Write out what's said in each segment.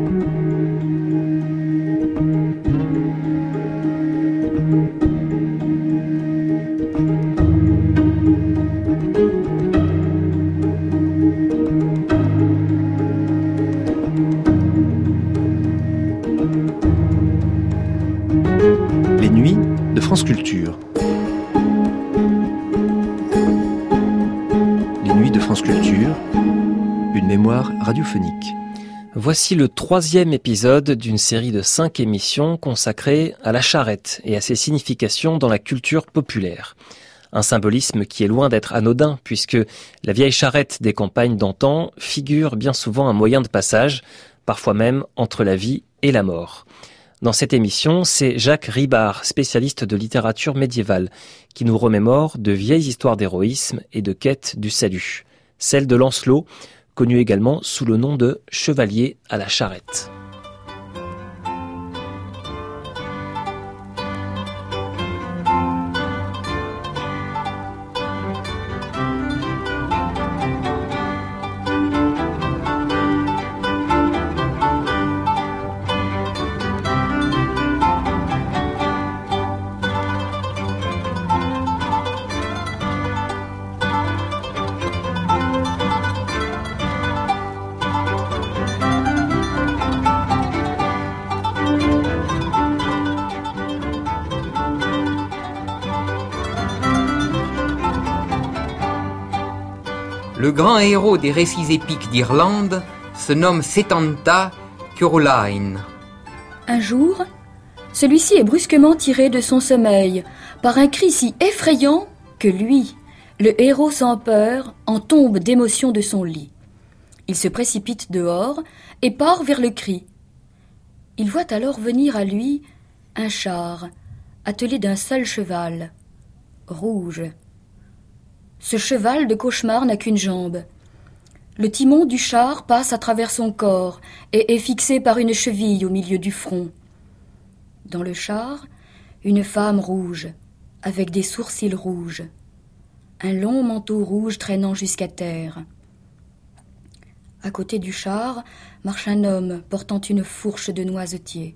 Les nuits de France Culture. Les nuits de France Culture, une mémoire radiophonique. Voici le 3e épisode d'une série de 5 émissions consacrées à la charrette et à ses significations dans la culture populaire. Un symbolisme qui est loin d'être anodin, puisque la vieille charrette des campagnes d'antan figure bien souvent un moyen de passage, parfois même entre la vie et la mort. Dans cette émission, c'est Jacques Ribard, spécialiste de littérature médiévale, qui nous remémore de vieilles histoires d'héroïsme et de quête du salut. Celle de Lancelot, connu également sous le nom de Chevalier à la charrette. Le grand héros des récits épiques d'Irlande se nomme Setanta Cúrulainn. Un jour, celui-ci est brusquement tiré de son sommeil par un cri si effrayant que lui, le héros sans peur, en tombe d'émotion de son lit. Il se précipite dehors et part vers le cri. Il voit alors venir à lui un char, attelé d'un seul cheval, rouge. Ce cheval de cauchemar n'a qu'une jambe. Le timon du char passe à travers son corps et est fixé par une cheville au milieu du front. Dans le char, une femme rouge, avec des sourcils rouges, un long manteau rouge traînant jusqu'à terre. À côté du char marche un homme portant une fourche de noisetier.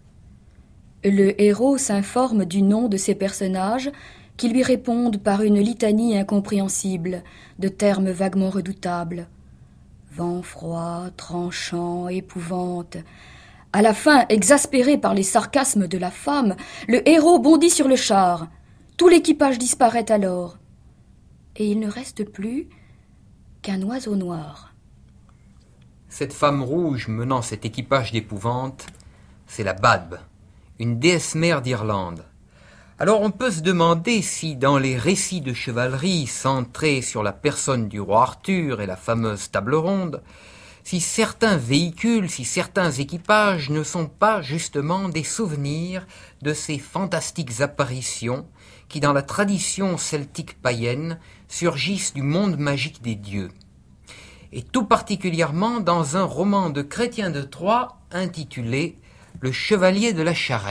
Le héros s'informe du nom de ces personnages qui lui répondent par une litanie incompréhensible de termes vaguement redoutables. Vent froid, tranchant, épouvante. À la fin, exaspéré par les sarcasmes de la femme, le héros bondit sur le char. Tout l'équipage disparaît alors. Et il ne reste plus qu'un oiseau noir. Cette femme rouge menant cet équipage d'épouvante, c'est la Badb, une déesse mère d'Irlande. Alors on peut se demander si dans les récits de chevalerie centrés sur la personne du roi Arthur et la fameuse table ronde, si certains véhicules, si certains équipages ne sont pas justement des souvenirs de ces fantastiques apparitions qui dans la tradition celtique païenne surgissent du monde magique des dieux. Et tout particulièrement dans un roman de Chrétien de Troyes intitulé « Le chevalier de la charrette ».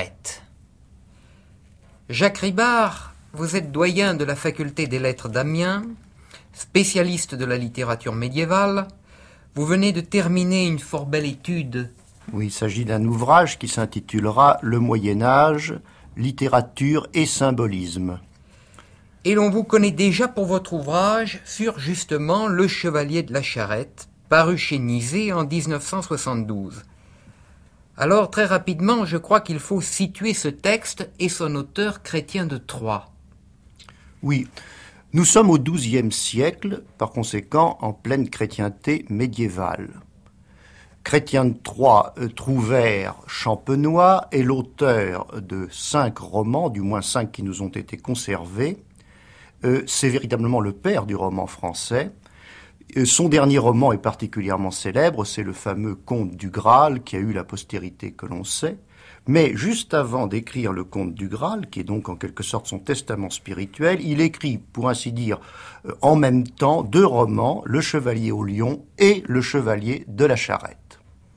Jacques Ribard, vous êtes doyen de la faculté des lettres d'Amiens, spécialiste de la littérature médiévale. Vous venez de terminer une fort belle étude. Oui, il s'agit d'un ouvrage qui s'intitulera « Le Moyen-Âge, littérature et symbolisme ». Et l'on vous connaît déjà pour votre ouvrage sur justement Le chevalier de la charrette, paru chez Nizet en 1972. Alors, très rapidement, je crois qu'il faut situer ce texte et son auteur Chrétien de Troyes. Oui, nous sommes au XIIe siècle, par conséquent en pleine chrétienté médiévale. Chrétien de Troyes, Trouvère, Champenois est l'auteur de 5 romans, du moins 5 qui nous ont été conservés. C'est véritablement le père du roman français. Son dernier roman est particulièrement célèbre, c'est le fameux Conte du Graal qui a eu la postérité que l'on sait. Mais juste avant d'écrire le Conte du Graal, qui est donc en quelque sorte son testament spirituel, il écrit, pour ainsi dire, en même temps 2 romans, Le Chevalier au Lion et Le Chevalier de la Charrette.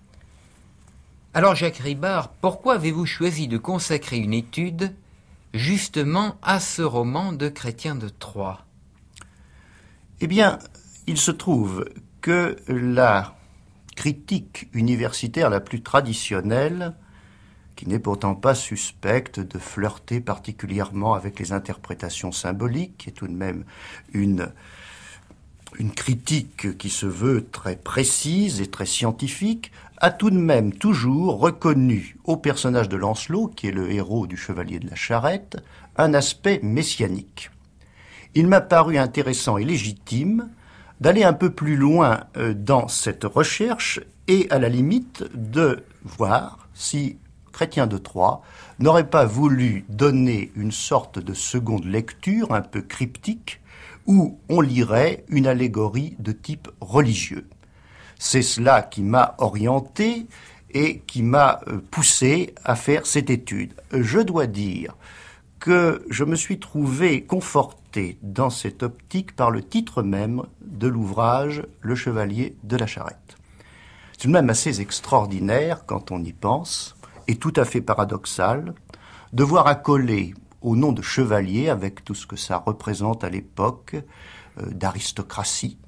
Alors Jacques Ribard, pourquoi avez-vous choisi de consacrer une étude justement à ce roman de Chrétien de Troyes? Eh bien, il se trouve que la critique universitaire la plus traditionnelle, qui n'est pourtant pas suspecte de flirter particulièrement avec les interprétations symboliques, qui est tout de même une critique qui se veut très précise et très scientifique, a tout de même toujours reconnu au personnage de Lancelot, qui est le héros du Chevalier de la Charrette, un aspect messianique. Il m'a paru intéressant et légitime d'aller un peu plus loin dans cette recherche et à la limite de voir si Chrétien de Troyes n'aurait pas voulu donner une sorte de seconde lecture un peu cryptique où on lirait une allégorie de type religieux. C'est cela qui m'a orienté et qui m'a poussé à faire cette étude. Je dois dire que je me suis trouvé conforté dans cette optique par le titre même de l'ouvrage « Le Chevalier de la Charrette ». C'est tout de même assez extraordinaire quand on y pense, et tout à fait paradoxal, de voir accoler au nom de chevalier, avec tout ce que ça représente à l'époque, d'aristocratie,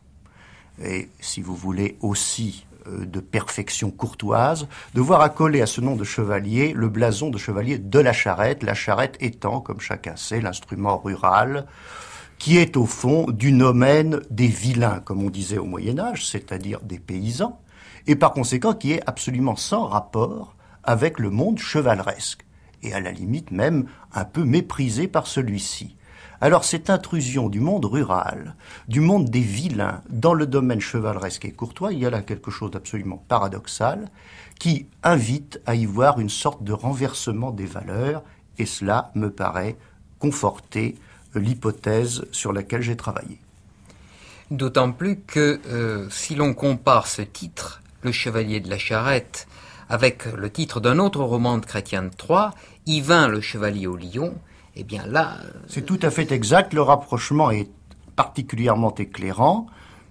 et si vous voulez aussi de perfection courtoise, de voir accoler à ce nom de chevalier le blason de chevalier de la Charrette, la Charrette étant, comme chacun sait, l'instrument rural qui est au fond du nomen des vilains, comme on disait au Moyen-Âge, c'est-à-dire des paysans, et par conséquent qui est absolument sans rapport avec le monde chevaleresque, et à la limite même un peu méprisé par celui-ci. Alors cette intrusion du monde rural, du monde des vilains dans le domaine chevaleresque et courtois, il y a là quelque chose d'absolument paradoxal qui invite à y voir une sorte de renversement des valeurs, et cela me paraît conforter l'hypothèse sur laquelle j'ai travaillé. D'autant plus que si l'on compare ce titre, Le Chevalier de la Charrette, avec le titre d'un autre roman de Chrétien de Troyes, Yvain le Chevalier au Lion, eh bien là... C'est tout à fait exact, le rapprochement est particulièrement éclairant.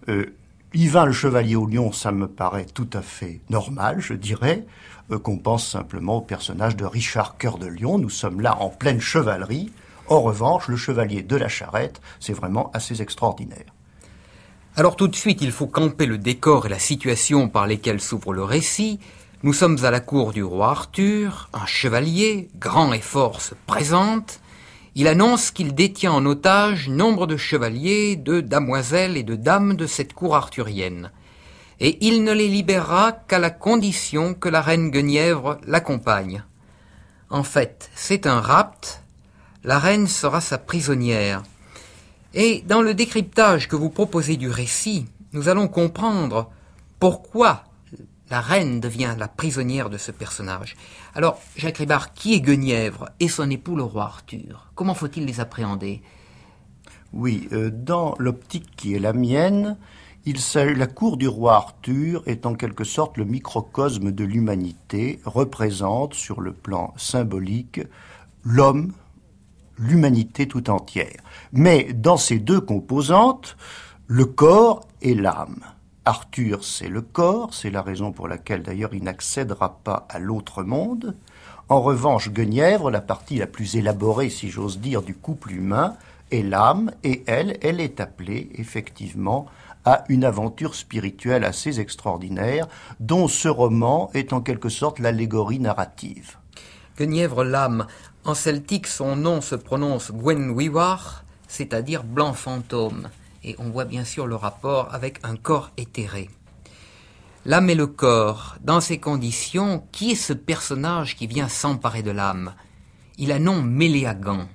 Yvain le Chevalier au Lion, ça me paraît tout à fait normal, je dirais, qu'on pense simplement au personnage de Richard Cœur de Lion. Nous sommes là en pleine chevalerie. En revanche, le Chevalier de la Charrette, c'est vraiment assez extraordinaire. Alors tout de suite, il faut camper le décor et la situation par lesquels s'ouvre le récit. Nous sommes à la cour du roi Arthur, un chevalier, grand et fort, se présente. Il annonce qu'il détient en otage nombre de chevaliers, de damoiselles et de dames de cette cour arthurienne. Et il ne les libérera qu'à la condition que la reine Guenièvre l'accompagne. En fait, c'est un rapt, la reine sera sa prisonnière. Et dans le décryptage que vous proposez du récit, nous allons comprendre pourquoi la reine devient la prisonnière de ce personnage. Alors, Jacques Ribard, qui est Guenièvre et son époux le roi Arthur? Comment faut-il les appréhender? Oui, dans l'optique qui est la mienne, la cour du roi Arthur est en quelque sorte le microcosme de l'humanité, représente sur le plan symbolique l'homme, l'humanité tout entière. Mais dans ces deux composantes, le corps et l'âme. Arthur, c'est le corps, c'est la raison pour laquelle d'ailleurs il n'accédera pas à l'autre monde. En revanche, Guenièvre, la partie la plus élaborée, si j'ose dire, du couple humain, est l'âme, et elle est appelée effectivement à une aventure spirituelle assez extraordinaire, dont ce roman est en quelque sorte l'allégorie narrative. Guenièvre l'âme, en celtique son nom se prononce Gwenwyvar, c'est-à-dire blanc fantôme. Et on voit bien sûr le rapport avec un corps éthéré. L'âme et le corps, dans ces conditions, qui est ce personnage qui vient s'emparer de l'âme? Il a nom Méléagant.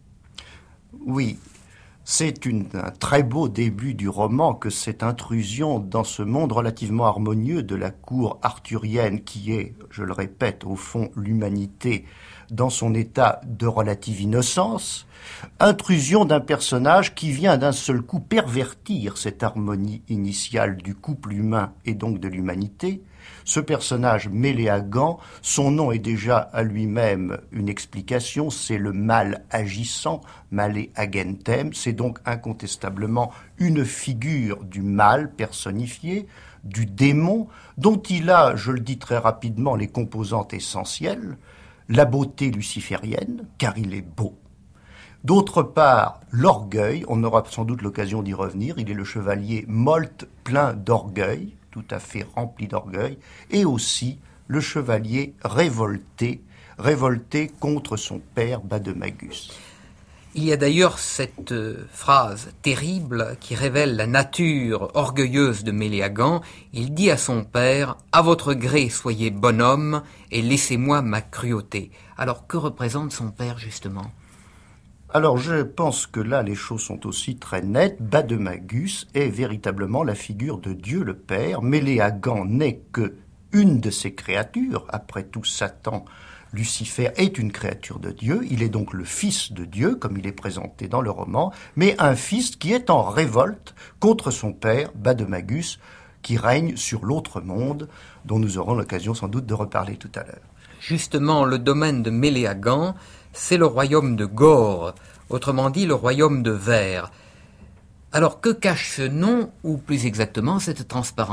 Oui, c'est un très beau début du roman que cette intrusion dans ce monde relativement harmonieux de la cour arthurienne qui est, je le répète, au fond l'humanité dans son état de relative innocence, intrusion d'un personnage qui vient d'un seul coup pervertir cette harmonie initiale du couple humain et donc de l'humanité. Ce personnage Méléagant, son nom est déjà à lui-même une explication, c'est le mal agissant, male agentem, c'est donc incontestablement une figure du mal personnifié, du démon, dont il a, je le dis très rapidement, les composantes essentielles, la beauté luciférienne, car il est beau. D'autre part, l'orgueil, on aura sans doute l'occasion d'y revenir, il est le chevalier molt plein d'orgueil, tout à fait rempli d'orgueil, et aussi le chevalier révolté contre son père Bademagus. Il y a d'ailleurs cette phrase terrible qui révèle la nature orgueilleuse de Méléagant. Il dit à son père « À votre gré, soyez bonhomme et laissez-moi ma cruauté ». Alors, que représente son père, justement ? Alors, je pense que là, les choses sont aussi très nettes. Bademagus est véritablement la figure de Dieu le Père. Méléagant n'est que une de ses créatures. Après tout, Satan, Lucifer est une créature de Dieu, il est donc le fils de Dieu, comme il est présenté dans le roman, mais un fils qui est en révolte contre son père, Bademagus, qui règne sur l'autre monde, dont nous aurons l'occasion sans doute de reparler tout à l'heure. Justement, le domaine de Méléagant, c'est le royaume de Gore, autrement dit le royaume de verre. Alors que cache ce nom, ou plus exactement cette transparence ?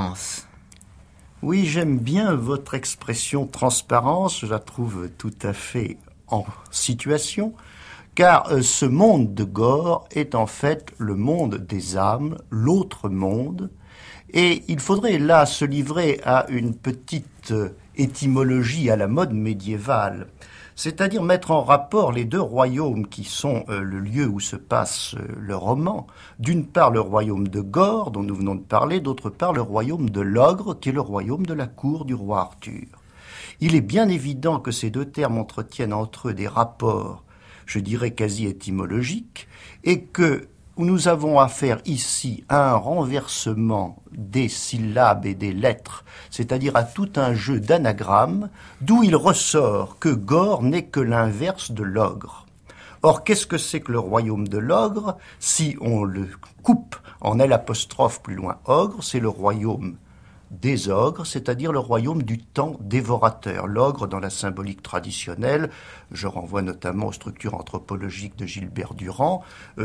Oui, j'aime bien votre expression transparence, je la trouve tout à fait en situation, car ce monde de Gore est en fait le monde des âmes, l'autre monde, et il faudrait là se livrer à une petite étymologie à la mode médiévale, c'est-à-dire mettre en rapport les deux royaumes qui sont le lieu où se passe le roman. D'une part le royaume de Gore, dont nous venons de parler, d'autre part le royaume de l'ogre, qui est le royaume de la cour du roi Arthur. Il est bien évident que ces deux termes entretiennent entre eux des rapports, je dirais quasi étymologiques, et que nous avons affaire ici à un renversement des syllabes et des lettres, c'est-à-dire à tout un jeu d'anagrammes, d'où il ressort que Gore n'est que l'inverse de l'ogre. Or, qu'est-ce que c'est que le royaume de l'ogre ? Si on le coupe en L' plus loin ogre, c'est le royaume des ogres, c'est-à-dire le royaume du temps dévorateur. L'ogre, dans la symbolique traditionnelle, je renvoie notamment aux structures anthropologiques de Gilbert Durand,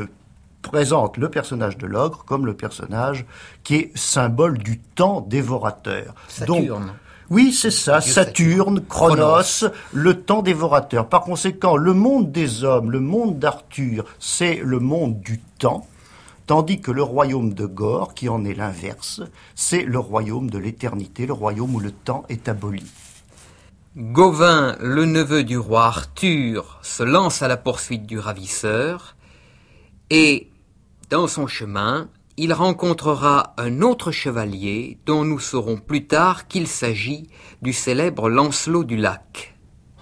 présente le personnage de l'ogre comme le personnage qui est symbole du temps dévorateur. Saturne. Donc, oui, c'est ça, Saturne, Chronos, le temps dévorateur. Par conséquent, le monde des hommes, le monde d'Arthur, c'est le monde du temps, tandis que le royaume de Gore, qui en est l'inverse, c'est le royaume de l'éternité, le royaume où le temps est aboli. Gauvin, le neveu du roi Arthur, se lance à la poursuite du ravisseur et, dans son chemin, il rencontrera un autre chevalier dont nous saurons plus tard qu'il s'agit du célèbre Lancelot du Lac.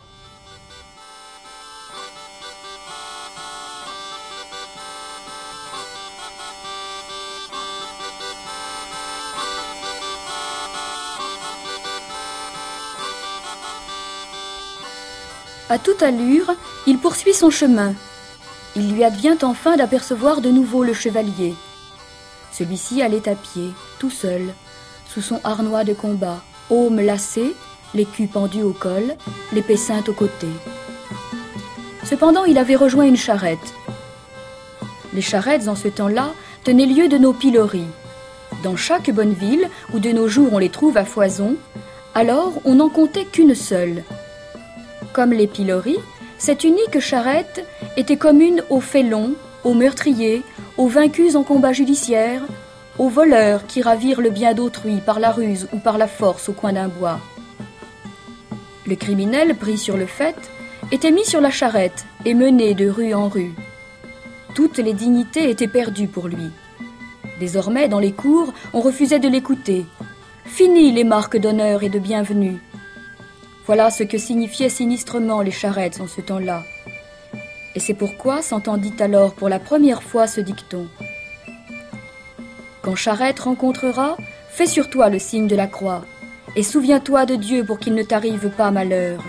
À toute allure, il poursuit son chemin. Il lui advient enfin d'apercevoir de nouveau le chevalier. Celui-ci allait à pied, tout seul, sous son harnois de combat, aume lacé, l'écu pendu au col, l'épée ceinte au côté. Cependant, il avait rejoint une charrette. Les charrettes, en ce temps-là, tenaient lieu de nos piloris. Dans chaque bonne ville, où de nos jours on les trouve à foison, alors on n'en comptait qu'une seule. Comme les piloris, cette unique charrette était commune aux félons, aux meurtriers, aux vaincus en combat judiciaire, aux voleurs qui ravirent le bien d'autrui par la ruse ou par la force au coin d'un bois. Le criminel, pris sur le fait, était mis sur la charrette et mené de rue en rue. Toutes les dignités étaient perdues pour lui. Désormais, dans les cours, on refusait de l'écouter. Fini les marques d'honneur et de bienvenue. Voilà ce que signifiaient sinistrement les charrettes en ce temps-là. Et c'est pourquoi s'entendit alors pour la première fois ce dicton. Quand charrette rencontrera, fais sur toi le signe de la croix, et souviens-toi de Dieu pour qu'il ne t'arrive pas malheur.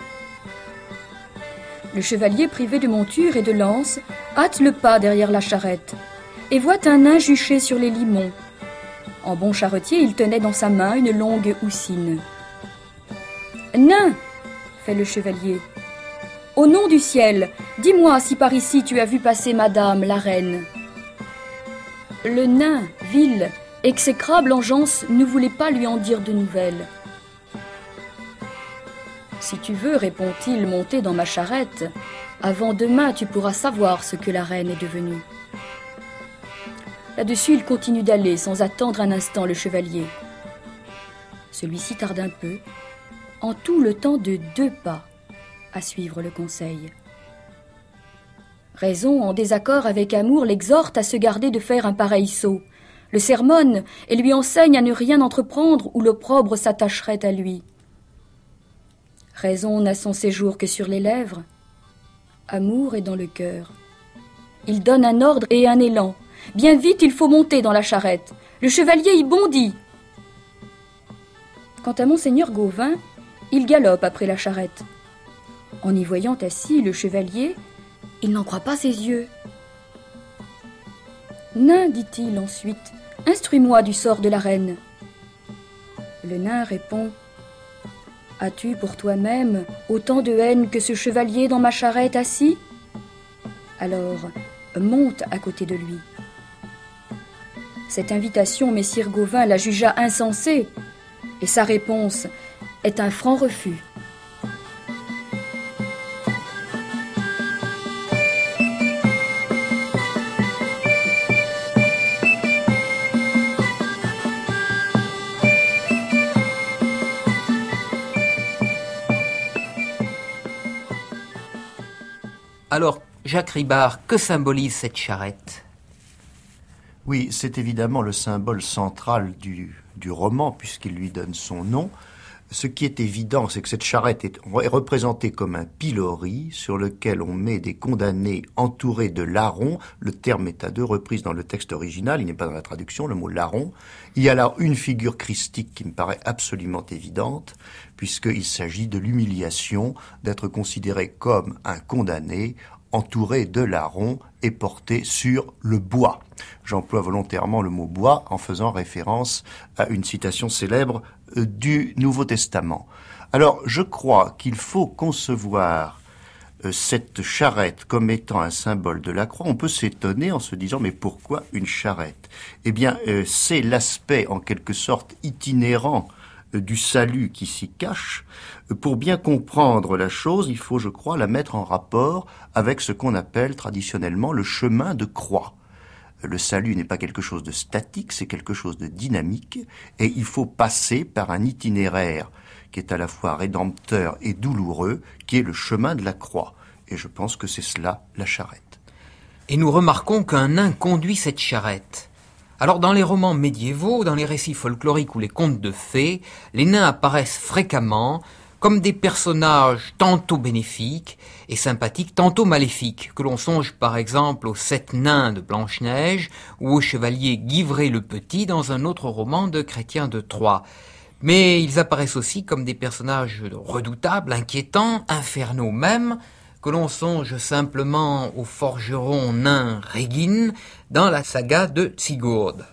Le chevalier privé de monture et de lance hâte le pas derrière la charrette, et voit un nain juché sur les limons. En bon charretier, il tenait dans sa main une longue houssine. « Nain !» fait le chevalier. « Au nom du ciel, dis-moi si par ici tu as vu passer madame, la reine. » Le nain, vil, exécrable engeance, ne voulait pas lui en dire de nouvelles. « Si tu veux, répond-il, monter dans ma charrette, avant demain tu pourras savoir ce que la reine est devenue. » Là-dessus, il continue d'aller, sans attendre un instant le chevalier. Celui-ci tarde un peu, en tout le temps de 2 pas, à suivre le conseil. Raison, en désaccord avec Amour, l'exhorte à se garder de faire un pareil saut, le sermonne et lui enseigne à ne rien entreprendre où l'opprobre s'attacherait à lui. Raison n'a son séjour que sur les lèvres, Amour est dans le cœur. Il donne un ordre et un élan. Bien vite, il faut monter dans la charrette. Le chevalier y bondit. Quant à Monseigneur Gauvin, il galope après la charrette. En y voyant assis le chevalier, il n'en croit pas ses yeux. « Nain, dit-il ensuite, instruis-moi du sort de la reine. » Le nain répond « As-tu pour toi-même autant de haine que ce chevalier dans ma charrette assis ?» Alors, monte à côté de lui. Cette invitation, messire Gauvin la jugea insensée, et sa réponse est un franc refus. Alors, Jacques Ribard, que symbolise cette charrette ? Oui, c'est évidemment le symbole central du roman, puisqu'il lui donne son nom. Ce qui est évident, c'est que cette charrette est représentée comme un pilori sur lequel on met des condamnés entourés de larrons. Le terme est à 2 reprises dans le texte original, il n'est pas dans la traduction, le mot larron. Il y a là une figure christique qui me paraît absolument évidente, puisqu'il s'agit de l'humiliation, d'être considéré comme un condamné, entouré de larrons et porté sur le bois. J'emploie volontairement le mot bois en faisant référence à une citation célèbre du Nouveau Testament. Alors, je crois qu'il faut concevoir cette charrette comme étant un symbole de la croix. On peut s'étonner en se disant, mais pourquoi une charrette ? Eh bien, c'est l'aspect en quelque sorte itinérant du salut qui s'y cache. Pour bien comprendre la chose, il faut, je crois, la mettre en rapport avec ce qu'on appelle traditionnellement le chemin de croix. Le salut n'est pas quelque chose de statique, c'est quelque chose de dynamique, et il faut passer par un itinéraire qui est à la fois rédempteur et douloureux, qui est le chemin de la croix. Et je pense que c'est cela, la charrette. Et nous remarquons qu'un nain conduit cette charrette. Alors dans les romans médiévaux, dans les récits folkloriques ou les contes de fées, les nains apparaissent fréquemment comme des personnages tantôt bénéfiques et sympathiques, tantôt maléfiques, que l'on songe par exemple aux 7 nains de Blanche-Neige ou au chevalier Guivré le Petit dans un autre roman de Chrétien de Troyes. Mais ils apparaissent aussi comme des personnages redoutables, inquiétants, infernaux même, que l'on songe simplement au forgeron nain Régine dans la saga de Sigurd.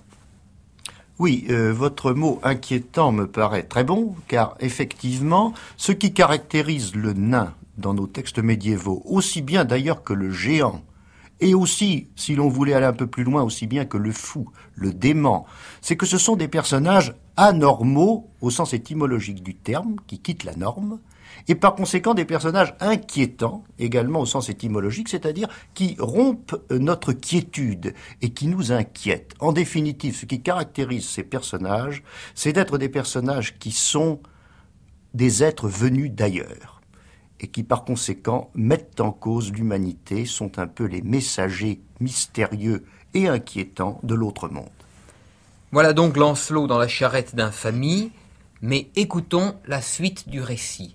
Oui, votre mot inquiétant me paraît très bon, car effectivement, ce qui caractérise le nain dans nos textes médiévaux, aussi bien d'ailleurs que le géant, et aussi, si l'on voulait aller un peu plus loin, aussi bien que le fou, le dément, c'est que ce sont des personnages anormaux, au sens étymologique du terme, qui quittent la norme, et par conséquent des personnages inquiétants, également au sens étymologique, c'est-à-dire qui rompent notre quiétude et qui nous inquiètent. En définitive, ce qui caractérise ces personnages, c'est d'être des personnages qui sont des êtres venus d'ailleurs et qui par conséquent mettent en cause l'humanité, sont un peu les messagers mystérieux et inquiétants de l'autre monde. Voilà donc Lancelot dans la charrette d'infamie, mais écoutons la suite du récit.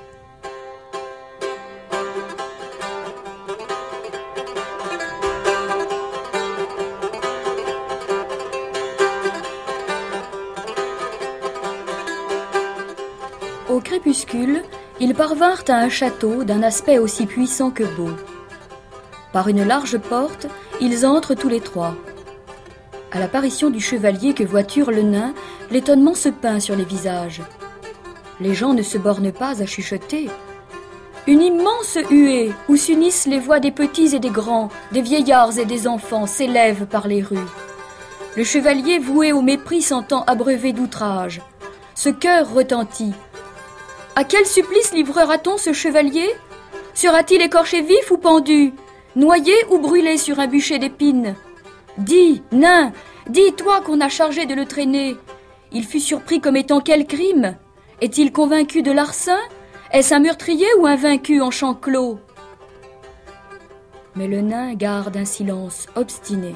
Au crépuscule, ils parvinrent à un château d'un aspect aussi puissant que beau. Par une large porte, ils entrent tous les 3. À l'apparition du chevalier que voiture le nain, l'étonnement se peint sur les visages. Les gens ne se bornent pas à chuchoter. Une immense huée où s'unissent les voix des petits et des grands, des vieillards et des enfants s'élève par les rues. Le chevalier voué au mépris s'entend abreuver d'outrage. Ce cœur retentit. À quel supplice livrera-t-on ce chevalier ? Sera-t-il écorché vif ou pendu ? Noyé ou brûlé sur un bûcher d'épines ? Dis, nain, dis, toi qu'on a chargé de le traîner. Il fut surpris comme étant quel crime? Est-il convaincu de larcin? Est-ce un meurtrier ou un vaincu en champ clos? Mais le nain garde un silence obstiné.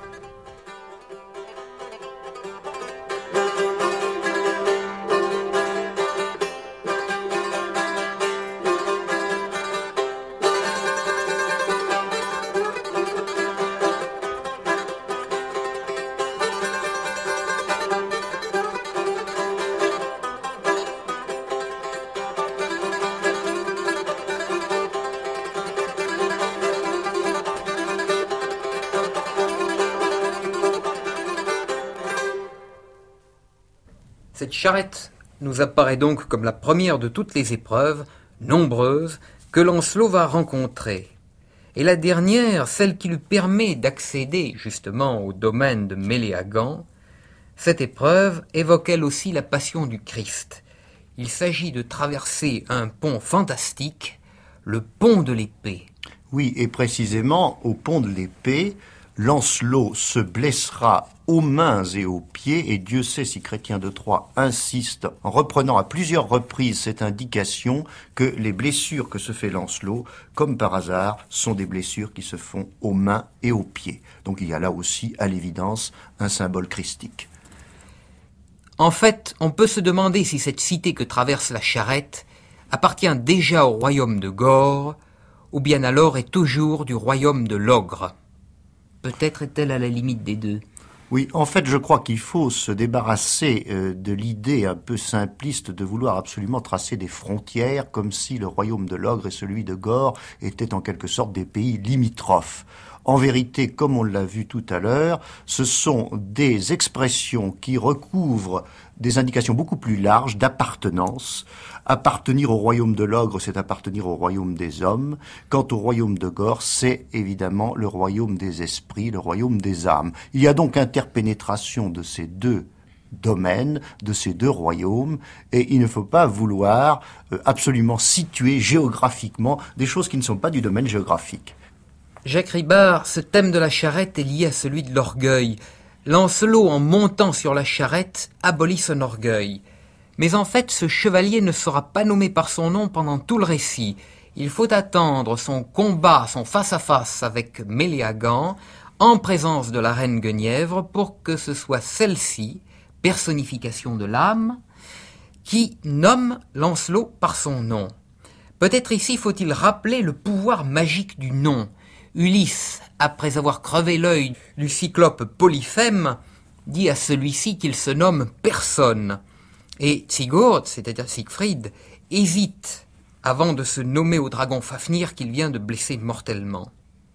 Cette charrette nous apparaît donc comme la première de toutes les épreuves, nombreuses, que Lancelot va rencontrer. Et la dernière, celle qui lui permet d'accéder justement au domaine de Méléagant, cette épreuve évoque elle aussi la passion du Christ. Il s'agit de traverser un pont fantastique, le pont de l'épée. Oui, et précisément, au pont de l'épée, Lancelot se blessera aux mains et aux pieds, et Dieu sait si Chrétien de Troyes insiste, en reprenant à plusieurs reprises cette indication, que les blessures que se fait Lancelot, comme par hasard, sont des blessures qui se font aux mains et aux pieds. Donc il y a là aussi, à l'évidence, un symbole christique. En fait, on peut se demander si cette cité que traverse la charrette appartient déjà au royaume de Gore, ou bien alors est toujours du royaume de l'ogre. Peut-être est-elle à la limite des deux. Oui, en fait, je crois qu'il faut se débarrasser de l'idée un peu simpliste de vouloir absolument tracer des frontières, comme si le royaume de l'ogre et celui de Gore étaient en quelque sorte des pays limitrophes. En vérité, comme on l'a vu tout à l'heure, ce sont des expressions qui recouvrent des indications beaucoup plus larges d'appartenance. Appartenir au royaume de l'ogre, c'est appartenir au royaume des hommes. Quant au royaume de Gore, c'est évidemment le royaume des esprits, le royaume des âmes. Il y a donc interpénétration de ces deux domaines, de ces deux royaumes, et il ne faut pas vouloir absolument situer géographiquement des choses qui ne sont pas du domaine géographique. Jacques Ribard, ce thème de la charrette est lié à celui de l'orgueil. Lancelot, en montant sur la charrette, abolit son orgueil. Mais en fait, ce chevalier ne sera pas nommé par son nom pendant tout le récit. Il faut attendre son combat, son face-à-face avec Méléagant, en présence de la reine Guenièvre, pour que ce soit celle-ci, personnification de l'âme, qui nomme Lancelot par son nom. Peut-être ici faut-il rappeler le pouvoir magique du nom. Ulysse, après avoir crevé l'œil du cyclope Polyphème, dit à celui-ci qu'il se nomme personne. Et Sigurd, c'est-à-dire Siegfried, hésite avant de se nommer au dragon Fafnir qu'il vient de blesser mortellement.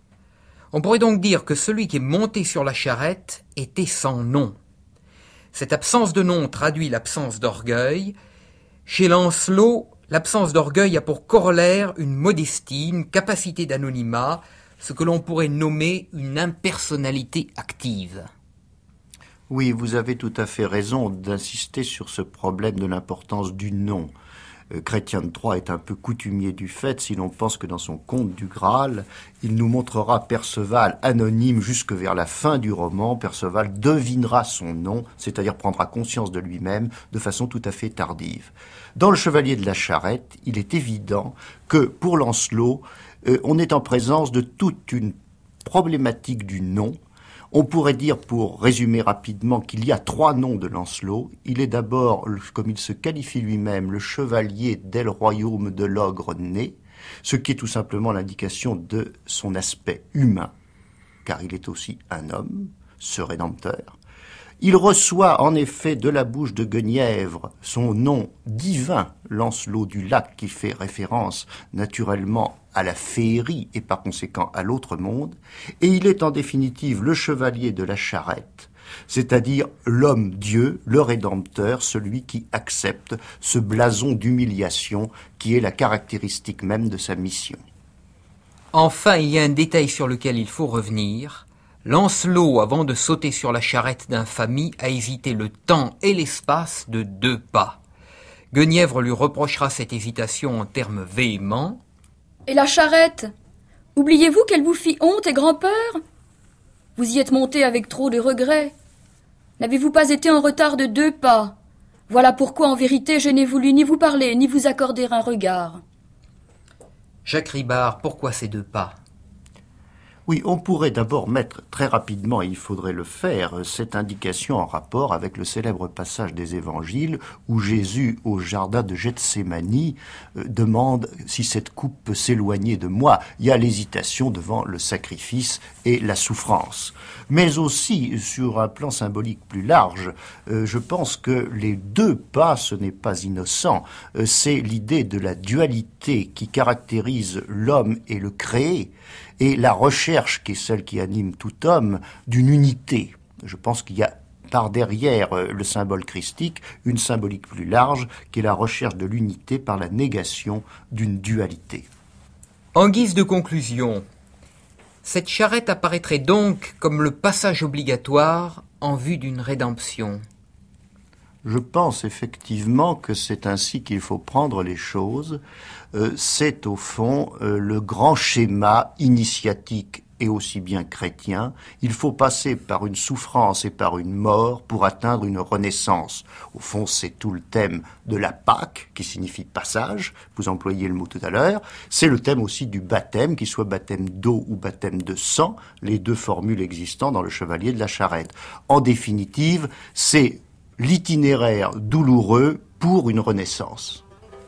On pourrait donc dire que celui qui est monté sur la charrette était sans nom. Cette absence de nom traduit l'absence d'orgueil. Chez Lancelot, l'absence d'orgueil a pour corollaire une modestie, une capacité d'anonymat, ce que l'on pourrait nommer une impersonnalité active. Oui, vous avez tout à fait raison d'insister sur ce problème de l'importance du nom. Chrétien de Troyes est un peu coutumier du fait, si l'on pense que dans son conte du Graal, il nous montrera Perceval anonyme jusque vers la fin du roman. Perceval devinera son nom, c'est-à-dire prendra conscience de lui-même de façon tout à fait tardive. Dans le Chevalier de la Charrette, il est évident que pour Lancelot, on est en présence de toute une problématique du nom. On pourrait dire, pour résumer rapidement, qu'il y a 3 noms de Lancelot. Il est d'abord, comme il se qualifie lui-même, le chevalier dès le royaume de l'ogre né, ce qui est tout simplement l'indication de son aspect humain, car il est aussi un homme, ce rédempteur. Il reçoit en effet de la bouche de Guenièvre son nom divin, Lancelot du Lac, qui fait référence naturellement à la féerie et par conséquent à l'autre monde, et il est en définitive le chevalier de la charrette, c'est-à-dire l'homme-dieu, le rédempteur, celui qui accepte ce blason d'humiliation qui est la caractéristique même de sa mission. Enfin, il y a un détail sur lequel il faut revenir. Lancelot, avant de sauter sur la charrette d'infamie, a hésité le temps et l'espace de 2 pas. Guenièvre lui reprochera cette hésitation en termes véhéments. Et la charrette? Oubliez-vous qu'elle vous fit honte et grand-peur? Vous y êtes monté avec trop de regrets. N'avez-vous pas été en retard de 2 pas? Voilà pourquoi, en vérité, je n'ai voulu ni vous parler, ni vous accorder un regard. Jacques Ribard, pourquoi ces 2 pas? Oui, on pourrait d'abord mettre très rapidement, et il faudrait le faire, cette indication en rapport avec le célèbre passage des évangiles où Jésus, au jardin de Gethsémani, demande si cette coupe peut s'éloigner de moi. Il y a l'hésitation devant le sacrifice et la souffrance. Mais aussi, sur un plan symbolique plus large, je pense que les 2 pas, ce n'est pas innocent. C'est l'idée de la dualité qui caractérise l'homme et le créé, et la recherche, qui est celle qui anime tout homme, d'une unité. Je pense qu'il y a par derrière le symbole christique une symbolique plus large, qui est la recherche de l'unité par la négation d'une dualité. En guise de conclusion, cette charrette apparaîtrait donc comme le passage obligatoire en vue d'une rédemption. Je pense effectivement que c'est ainsi qu'il faut prendre les choses. C'est au fond le grand schéma initiatique et aussi bien chrétien. Il faut passer par une souffrance et par une mort pour atteindre une renaissance. Au fond, c'est tout le thème de la Pâque, qui signifie passage. Vous employiez le mot tout à l'heure. C'est le thème aussi du baptême, qu'il soit baptême d'eau ou baptême de sang, les 2 formules existant dans le Chevalier de la Charrette. En définitive, c'est l'itinéraire douloureux pour une renaissance.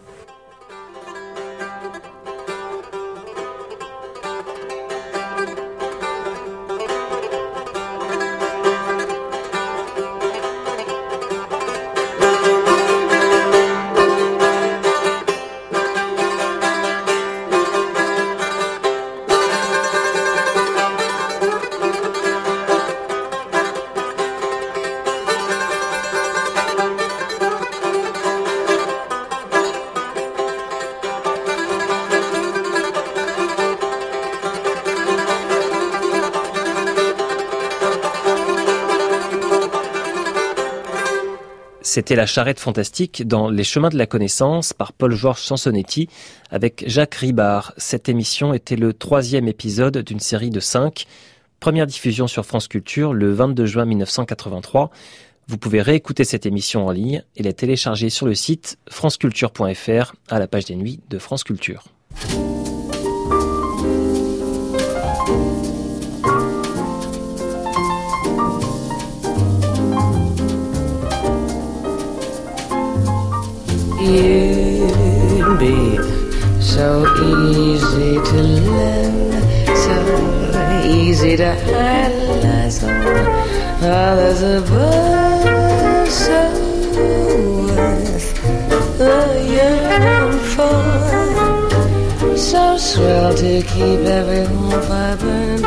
C'était La Charrette fantastique dans Les chemins de la connaissance par Paul-Georges Sansonetti avec Jacques Ribard. Cette émission était le 3e épisode d'une série de 5. Première diffusion sur France Culture le 22 juin 1983. Vous pouvez réécouter cette émission en ligne et la télécharger sur le site franceculture.fr à la page des nuits de France Culture. You'd be so easy to love, so easy to idolize on others above, so worth the yearn for, so swell to keep everyone vibrant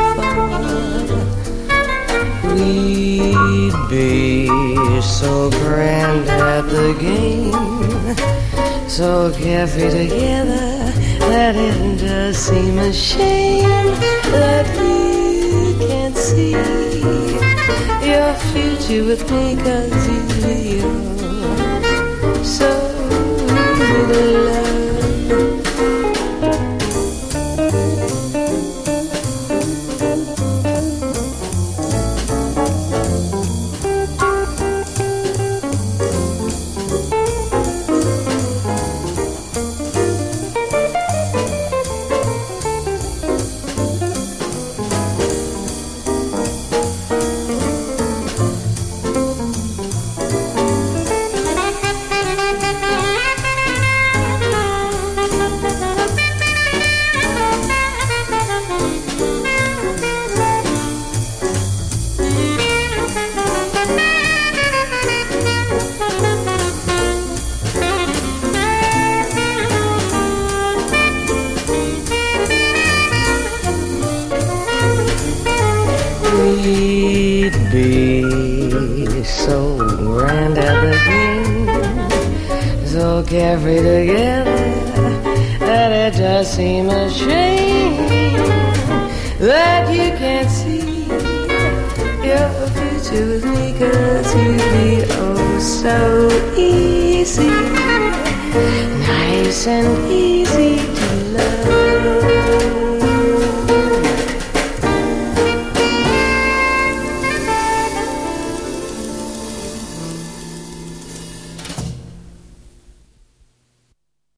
for. We'd be so grand at the game, so carefree together that it does seem a shame that you can't see your future with me, 'cause you're so in love. We'd be so grand at the game, so carefree together that it does seem a shame that you can't see your future with me, 'cause you'd be oh so easy, nice and easy.